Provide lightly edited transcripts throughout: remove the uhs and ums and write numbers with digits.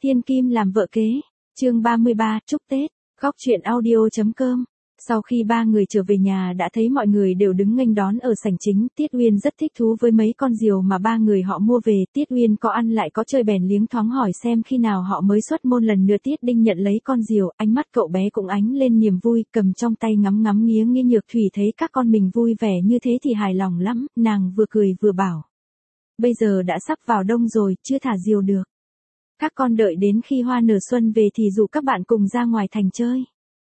Thiên Kim làm vợ kế. Chương 33, chúc Tết. Góc truyện audio.com. Sau khi ba người trở về nhà đã thấy mọi người đều đứng nghênh đón ở sảnh chính, Tiết Uyên rất thích thú với mấy con diều mà ba người họ mua về. Tiết Uyên có ăn lại có chơi bèn liếng thoáng hỏi xem khi nào họ mới xuất môn lần nữa. Tiết Đinh nhận lấy con diều, ánh mắt cậu bé cũng ánh lên niềm vui, cầm trong tay ngắm ngắm nghía nghía. Nhược Thủy thấy các con mình vui vẻ như thế thì hài lòng lắm, nàng vừa cười vừa bảo. Bây giờ đã sắp vào đông rồi, chưa thả diều được. Các con đợi đến khi hoa nở xuân về thì rủ các bạn cùng ra ngoài thành chơi.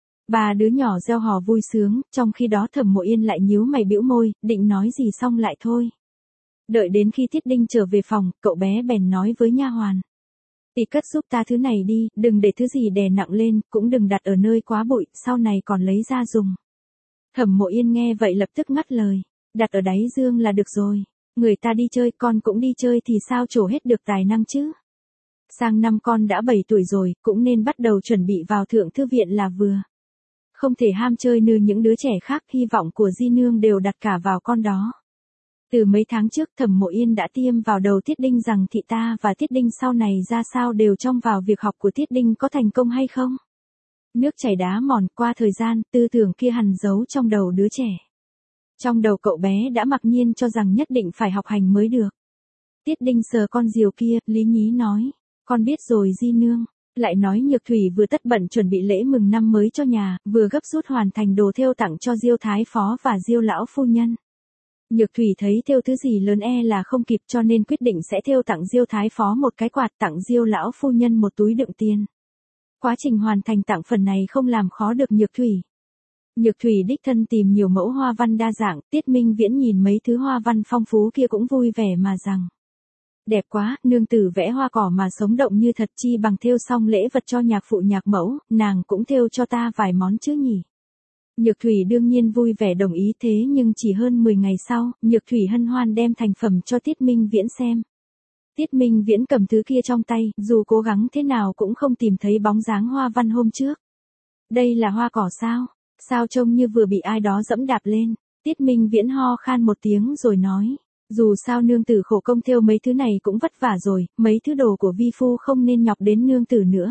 Ba đứa nhỏ reo hò vui sướng, trong khi đó Thẩm Mộ Yên lại nhíu mày bĩu môi, định nói gì xong lại thôi. Đợi đến khi Tiết Đinh trở về phòng, cậu bé bèn nói với nha hoàn. Tỷ cất giúp ta thứ này đi, đừng để thứ gì đè nặng lên, cũng đừng đặt ở nơi quá bụi, sau này còn lấy ra dùng. Thẩm Mộ Yên nghe vậy lập tức ngắt lời, đặt ở đáy giường là được rồi, người ta đi chơi con cũng đi chơi thì sao trổ hết được tài năng chứ. Sang năm con đã 7 tuổi rồi, cũng nên bắt đầu chuẩn bị vào thượng thư viện là vừa. Không thể ham chơi như những đứa trẻ khác, hy vọng của Di Nương đều đặt cả vào con đó. Từ mấy tháng trước Thẩm Mộ Yên đã tiêm vào đầu Tiết Đinh rằng thị ta và Tiết Đinh sau này ra sao đều trông vào việc học của Tiết Đinh có thành công hay không. Nước chảy đá mòn, qua thời gian, tư tưởng kia hằn giấu trong đầu đứa trẻ. Trong đầu cậu bé đã mặc nhiên cho rằng nhất định phải học hành mới được. Tiết Đinh sờ con diều kia, lý nhí nói, con biết rồi Di Nương. Lại nói Nhược Thủy vừa tất bận chuẩn bị lễ mừng năm mới cho nhà, vừa gấp rút hoàn thành đồ thêu tặng cho Diêu Thái Phó và Diêu lão phu nhân. Nhược Thủy thấy thêu thứ gì lớn là không kịp cho nên quyết định sẽ thêu tặng Diêu Thái Phó một cái quạt, tặng Diêu lão phu nhân một túi đựng tiền. Quá trình hoàn thành tặng phần này không làm khó được Nhược Thủy. Nhược Thủy đích thân tìm nhiều mẫu hoa văn đa dạng, Tiết Minh Viễn nhìn mấy thứ hoa văn phong phú kia cũng vui vẻ mà rằng. Đẹp quá, nương tử vẽ hoa cỏ mà sống động như thật, chi bằng thêu xong lễ vật cho nhạc phụ nhạc mẫu, nàng cũng thêu cho ta vài món chứ nhỉ. Nhược Thủy đương nhiên vui vẻ đồng ý, thế nhưng chỉ hơn 10 ngày sau, Nhược Thủy hân hoan đem thành phẩm cho Tiết Minh Viễn xem. Tiết Minh Viễn cầm thứ kia trong tay, dù cố gắng thế nào cũng không tìm thấy bóng dáng hoa văn hôm trước. Đây là hoa cỏ sao? Sao trông như vừa bị ai đó dẫm đạp lên? Tiết Minh Viễn ho khan một tiếng rồi nói. Dù sao nương tử khổ công thêu mấy thứ này cũng vất vả rồi, mấy thứ đồ của vi phu không nên nhọc đến nương tử nữa.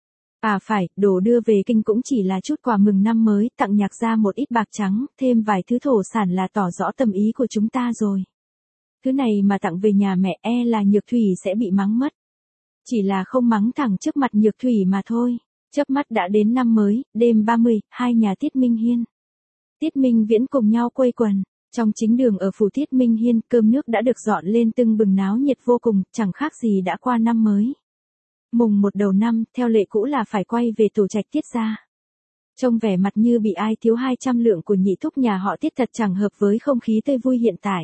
À phải, đồ đưa về kinh cũng chỉ là chút quà mừng năm mới, tặng nhạc gia một ít bạc trắng, thêm vài thứ thổ sản là tỏ rõ tâm ý của chúng ta rồi. Thứ này mà tặng về nhà mẹ là Nhược Thủy sẽ bị mắng mất. Chỉ là không mắng thẳng trước mặt Nhược Thủy mà thôi. Chớp mắt đã đến năm mới, đêm 30, hai nhà Tiết Minh Hiên. Tiết Minh Viễn cùng nhau quây quần. Trong chính đường ở phủ Tiết Minh Hiên, cơm nước đã được dọn lên tưng bừng náo nhiệt vô cùng, chẳng khác gì đã qua năm mới. Mùng 1 đầu năm, theo lệ cũ là phải quay về tổ trạch Tiết gia. Trông vẻ mặt như bị ai thiếu 200 lượng của nhị thúc nhà họ Tiết thật chẳng hợp với không khí tươi vui hiện tại.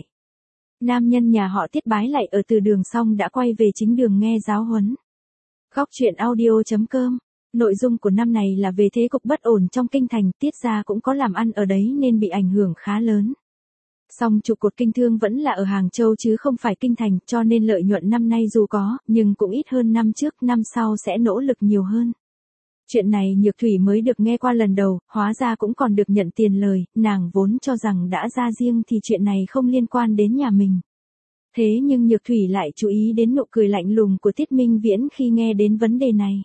Nam nhân nhà họ Tiết bái lại ở từ đường xong đã quay về chính đường nghe giáo huấn. Góc truyện audio.com. Nội dung của năm này là về thế cục bất ổn trong kinh thành, Tiết gia cũng có làm ăn ở đấy nên bị ảnh hưởng khá lớn. Song trụ cột kinh thương vẫn là ở Hàng Châu chứ không phải kinh thành, cho nên lợi nhuận năm nay dù có, nhưng cũng ít hơn năm trước, năm sau sẽ nỗ lực nhiều hơn. Chuyện này Nhược Thủy mới được nghe qua lần đầu, hóa ra cũng còn được nhận tiền lời, nàng vốn cho rằng đã ra riêng thì chuyện này không liên quan đến nhà mình. Thế nhưng Nhược Thủy lại chú ý đến nụ cười lạnh lùng của Tiết Minh Viễn khi nghe đến vấn đề này.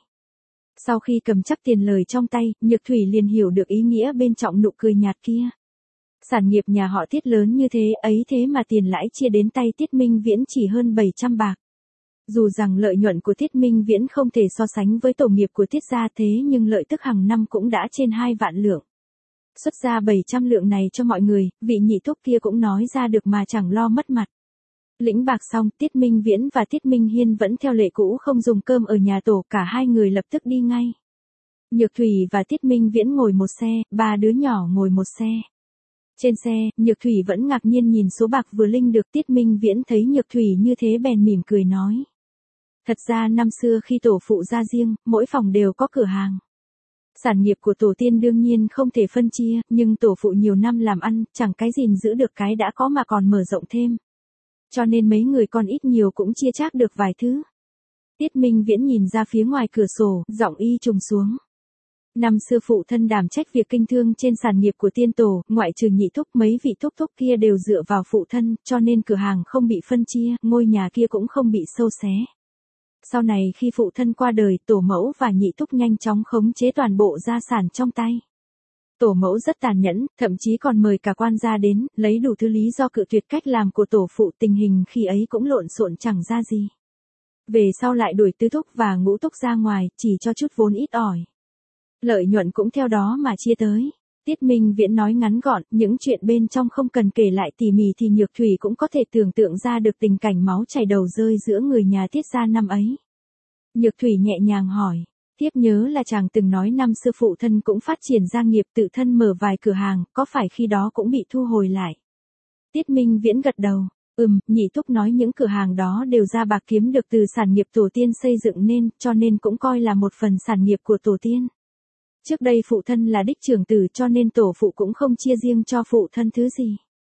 Sau khi cầm chắc tiền lời trong tay, Nhược Thủy liền hiểu được ý nghĩa bên trong nụ cười nhạt kia. Sản nghiệp nhà họ Tiết lớn như thế ấy thế mà tiền lãi chia đến tay Tiết Minh Viễn chỉ hơn 700 bạc. Dù rằng lợi nhuận của Tiết Minh Viễn không thể so sánh với tổ nghiệp của Tiết gia thế nhưng lợi tức hàng năm cũng đã trên 2 vạn lượng. Xuất ra 700 lượng này cho mọi người, vị nhị thúc kia cũng nói ra được mà chẳng lo mất mặt. Lĩnh bạc xong, Tiết Minh Viễn và Tiết Minh Hiên vẫn theo lệ cũ không dùng cơm ở nhà tổ, cả hai người lập tức đi ngay. Nhược Thủy và Tiết Minh Viễn ngồi một xe, ba đứa nhỏ ngồi một xe. Trên xe, Nhược Thủy vẫn ngạc nhiên nhìn số bạc vừa linh được. Tiết Minh Viễn thấy Nhược Thủy như thế bèn mỉm cười nói. Thật ra năm xưa khi tổ phụ ra riêng, mỗi phòng đều có cửa hàng. Sản nghiệp của tổ tiên đương nhiên không thể phân chia, nhưng tổ phụ nhiều năm làm ăn, chẳng cái gìn giữ được cái đã có mà còn mở rộng thêm. Cho nên mấy người con ít nhiều cũng chia chác được vài thứ. Tiết Minh Viễn nhìn ra phía ngoài cửa sổ, giọng y trùng xuống. Năm xưa phụ thân đảm trách việc kinh thương trên sản nghiệp của tiên tổ, ngoại trừ nhị thúc mấy vị thúc thúc kia đều dựa vào phụ thân, cho nên cửa hàng không bị phân chia, ngôi nhà kia cũng không bị xâu xé. Sau này khi phụ thân qua đời, tổ mẫu và nhị thúc nhanh chóng khống chế toàn bộ gia sản trong tay. Tổ mẫu rất tàn nhẫn, thậm chí còn mời cả quan gia đến, lấy đủ thứ lý do cự tuyệt cách làm của tổ phụ, tình hình khi ấy cũng lộn xộn chẳng ra gì. Về sau lại đuổi tứ thúc và ngũ thúc ra ngoài, chỉ cho chút vốn ít ỏi. Lợi nhuận cũng theo đó mà chia tới. Tiết Minh Viễn nói ngắn gọn, những chuyện bên trong không cần kể lại tỉ mỉ thì Nhược Thủy cũng có thể tưởng tượng ra được tình cảnh máu chảy đầu rơi giữa người nhà Tiết gia năm ấy. Nhược Thủy nhẹ nhàng hỏi, tiếp nhớ là chàng từng nói năm xưa phụ thân cũng phát triển gia nghiệp tự thân mở vài cửa hàng, có phải khi đó cũng bị thu hồi lại? Tiết Minh Viễn gật đầu, nhị thúc nói những cửa hàng đó đều ra bạc kiếm được từ sản nghiệp tổ tiên xây dựng nên, cho nên cũng coi là một phần sản nghiệp của tổ tiên. Trước đây phụ thân là đích trưởng tử cho nên tổ phụ cũng không chia riêng cho phụ thân thứ gì.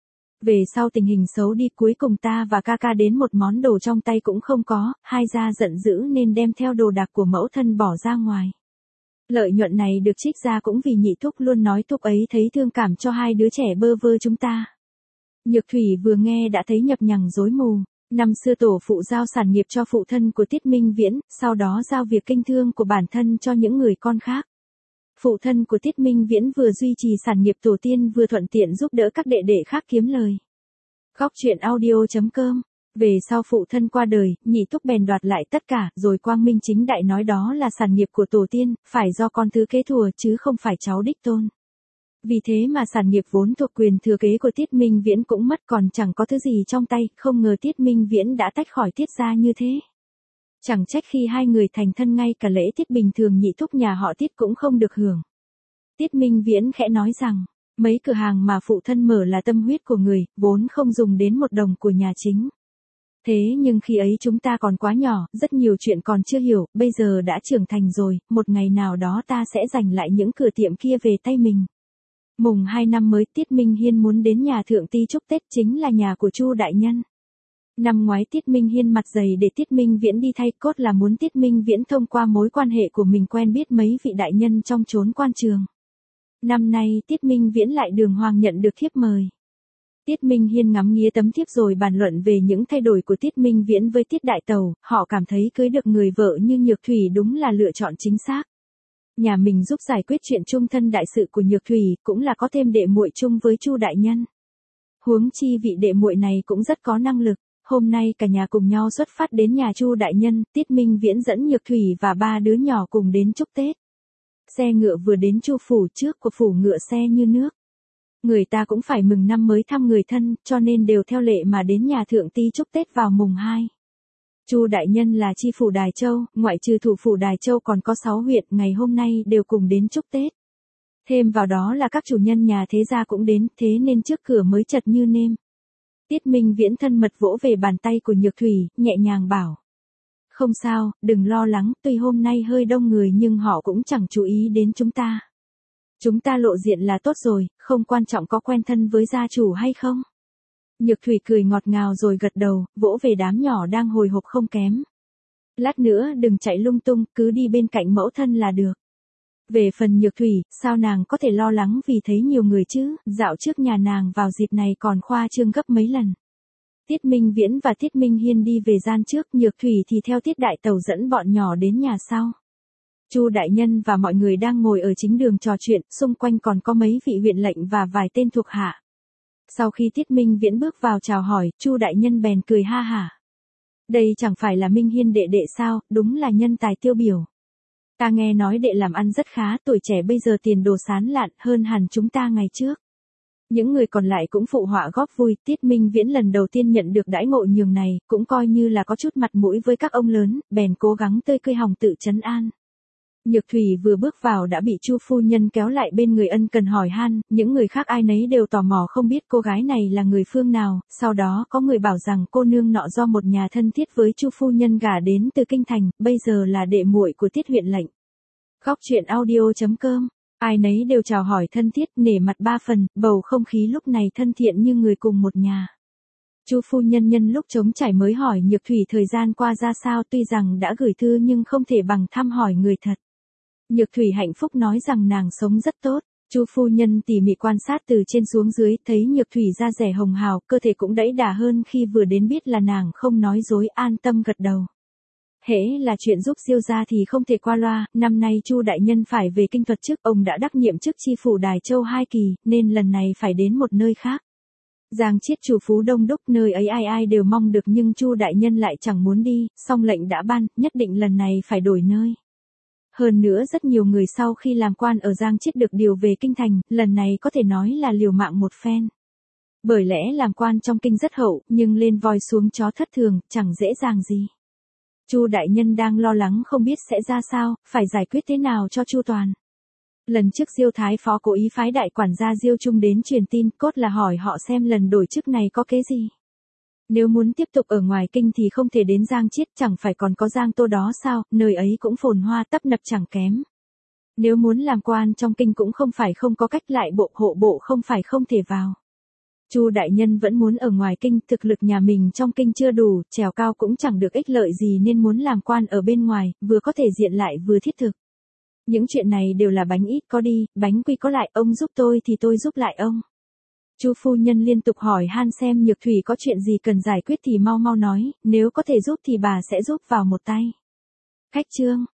Về sau tình hình xấu đi, cuối cùng ta và ca ca đến một món đồ trong tay cũng không có, hai gia giận dữ nên đem theo đồ đạc của mẫu thân bỏ ra ngoài. Lợi nhuận này được trích ra cũng vì nhị thúc luôn nói thúc ấy thấy thương cảm cho hai đứa trẻ bơ vơ chúng ta. Nhược Thủy vừa nghe đã thấy nhập nhằng rối mù. Năm xưa tổ phụ giao sản nghiệp cho phụ thân của Tiết Minh Viễn, sau đó giao việc kinh thương của bản thân cho những người con khác. Phụ thân của Tiết Minh Viễn vừa duy trì sản nghiệp tổ tiên vừa thuận tiện giúp đỡ các đệ đệ khác kiếm lời. Góc truyện audio.com. Về sau phụ thân qua đời, nhị thúc bèn đoạt lại tất cả, rồi quang minh chính đại nói đó là sản nghiệp của tổ tiên, phải do con thứ kế thừa chứ không phải cháu đích tôn. Vì thế mà sản nghiệp vốn thuộc quyền thừa kế của Tiết Minh Viễn cũng mất, còn chẳng có thứ gì trong tay, không ngờ Tiết Minh Viễn đã tách khỏi Tiết gia như thế. Chẳng trách khi hai người thành thân ngay cả lễ tiết bình thường nhị thúc nhà họ Tiết cũng không được hưởng. Tiết Minh Viễn khẽ nói rằng, mấy cửa hàng mà phụ thân mở là tâm huyết của người, vốn không dùng đến một đồng của nhà chính. Thế nhưng khi ấy chúng ta còn quá nhỏ, rất nhiều chuyện còn chưa hiểu, bây giờ đã trưởng thành rồi, một ngày nào đó ta sẽ giành lại những cửa tiệm kia về tay mình. Mùng 2 năm mới, Tiết Minh Hiên muốn đến nhà thượng ti chúc Tết, chính là nhà của Chu đại nhân. Năm ngoái Tiết Minh Hiên mặt dày để Tiết Minh Viễn đi thay, cốt là muốn Tiết Minh Viễn thông qua mối quan hệ của mình quen biết mấy vị đại nhân trong chốn quan trường. Năm nay Tiết Minh Viễn lại đường hoàng nhận được thiếp mời. Tiết Minh Hiên ngắm nghía tấm thiếp rồi bàn luận về những thay đổi của Tiết Minh Viễn với Tiết Đại Tẩu, họ cảm thấy cưới được người vợ như Nhược Thủy đúng là lựa chọn chính xác. Nhà mình giúp giải quyết chuyện chung thân đại sự của Nhược Thủy, cũng là có thêm đệ muội chung với Chu đại nhân. Huống chi vị đệ muội này cũng rất có năng lực. Hôm nay cả nhà cùng nhau xuất phát đến nhà Chu đại nhân, Tiết Minh Viễn dẫn Nhược Thủy và ba đứa nhỏ cùng đến chúc Tết. Xe ngựa vừa đến Chu phủ, trước của phủ ngựa xe như nước. Người ta cũng phải mừng năm mới thăm người thân, cho nên đều theo lệ mà đến nhà thượng ti chúc Tết vào mùng 2. Chu đại nhân là chi phủ Đài Châu, ngoại trừ thủ phủ Đài Châu còn có 6 huyện, ngày hôm nay đều cùng đến chúc Tết. Thêm vào đó là các chủ nhân nhà thế gia cũng đến, thế nên trước cửa mới chật như nêm. Tiết Minh Viễn thân mật vỗ về bàn tay của Nhược Thủy, nhẹ nhàng bảo. Không sao, đừng lo lắng, tuy hôm nay hơi đông người nhưng họ cũng chẳng chú ý đến chúng ta. Chúng ta lộ diện là tốt rồi, không quan trọng có quen thân với gia chủ hay không. Nhược Thủy cười ngọt ngào rồi gật đầu, vỗ về đám nhỏ đang hồi hộp không kém. Lát nữa đừng chạy lung tung, cứ đi bên cạnh mẫu thân là được. Về phần Nhược Thủy, sao nàng có thể lo lắng vì thấy nhiều người chứ, dạo trước nhà nàng vào dịp này còn khoa trương gấp mấy lần. Tiết Minh Viễn và Tiết Minh Hiên đi về gian trước, Nhược Thủy thì theo Tiết Đại Tẩu dẫn bọn nhỏ đến nhà sau. Chu đại nhân và mọi người đang ngồi ở chính đường trò chuyện, xung quanh còn có mấy vị huyện lệnh và vài tên thuộc hạ. Sau khi Tiết Minh Viễn bước vào chào hỏi, Chu đại nhân bèn cười ha hả. Đây chẳng phải là Minh Hiên đệ đệ sao, đúng là nhân tài tiêu biểu. Ta nghe nói đệ làm ăn rất khá, tuổi trẻ bây giờ tiền đồ sán lạn hơn hẳn chúng ta ngày trước. Những người còn lại cũng phụ họa góp vui, Tiết Minh Viễn lần đầu tiên nhận được đãi ngộ nhường này, cũng coi như là có chút mặt mũi với các ông lớn, bèn cố gắng tươi cười hòng tự trấn an. Nhược Thủy vừa bước vào đã bị Chu phu nhân kéo lại bên người ân cần hỏi han, những người khác ai nấy đều tò mò không biết cô gái này là người phương nào, sau đó có người bảo rằng cô nương nọ do một nhà thân thiết với Chu phu nhân gả đến từ kinh thành, bây giờ là đệ muội của Tiết huyện lệnh. Góc truyện audio.com. Ai nấy đều chào hỏi thân thiết, nể mặt ba phần, bầu không khí lúc này thân thiện như người cùng một nhà. Chu phu nhân nhân lúc trống trải mới hỏi Nhược Thủy thời gian qua ra sao, tuy rằng đã gửi thư nhưng không thể bằng thăm hỏi người thật. Nhược Thủy hạnh phúc nói rằng nàng sống rất tốt. Chu phu nhân tỉ mỉ quan sát từ trên xuống dưới, thấy Nhược Thủy da dẻ hồng hào, cơ thể cũng đẫy đà hơn khi vừa đến, biết là nàng không nói dối, an tâm gật đầu. Hễ là chuyện giúp Diêu gia thì không thể qua loa, năm nay Chu đại nhân phải về kinh thuật chức, ông đã đắc nhiệm chức chi phủ Đài Châu 2 kỳ, nên lần này phải đến một nơi khác. Giang Chiết chủ phú đông đúc, nơi ấy ai ai đều mong được nhưng Chu đại nhân lại chẳng muốn đi, song lệnh đã ban, nhất định lần này phải đổi nơi. Hơn nữa rất nhiều người sau khi làm quan ở Giang Chiết được điều về kinh thành, lần này có thể nói là liều mạng một phen. Bởi lẽ làm quan trong kinh rất hậu, nhưng lên voi xuống chó thất thường, chẳng dễ dàng gì. Chu đại nhân đang lo lắng không biết sẽ ra sao, phải giải quyết thế nào cho chu toàn. Lần trước Diêu Thái Phó cố ý phái đại quản gia Diêu Trung đến truyền tin, cốt là hỏi họ xem lần đổi chức này có kế gì. Nếu muốn tiếp tục ở ngoài kinh thì không thể đến Giang Chiết, chẳng phải còn có Giang Tô đó sao, nơi ấy cũng phồn hoa tấp nập chẳng kém. Nếu muốn làm quan trong kinh cũng không phải không có cách, lại bộ hộ bộ không phải không thể vào. Chu đại nhân vẫn muốn ở ngoài kinh, thực lực nhà mình trong kinh chưa đủ, trèo cao cũng chẳng được ích lợi gì nên muốn làm quan ở bên ngoài, vừa có thể diện lại vừa thiết thực. Những chuyện này đều là bánh ít có đi, bánh quy có lại, ông giúp tôi thì tôi giúp lại ông. Chu phu nhân liên tục hỏi han xem Nhược Thủy có chuyện gì cần giải quyết thì mau mau nói, nếu có thể giúp thì bà sẽ giúp vào một tay. Khách chương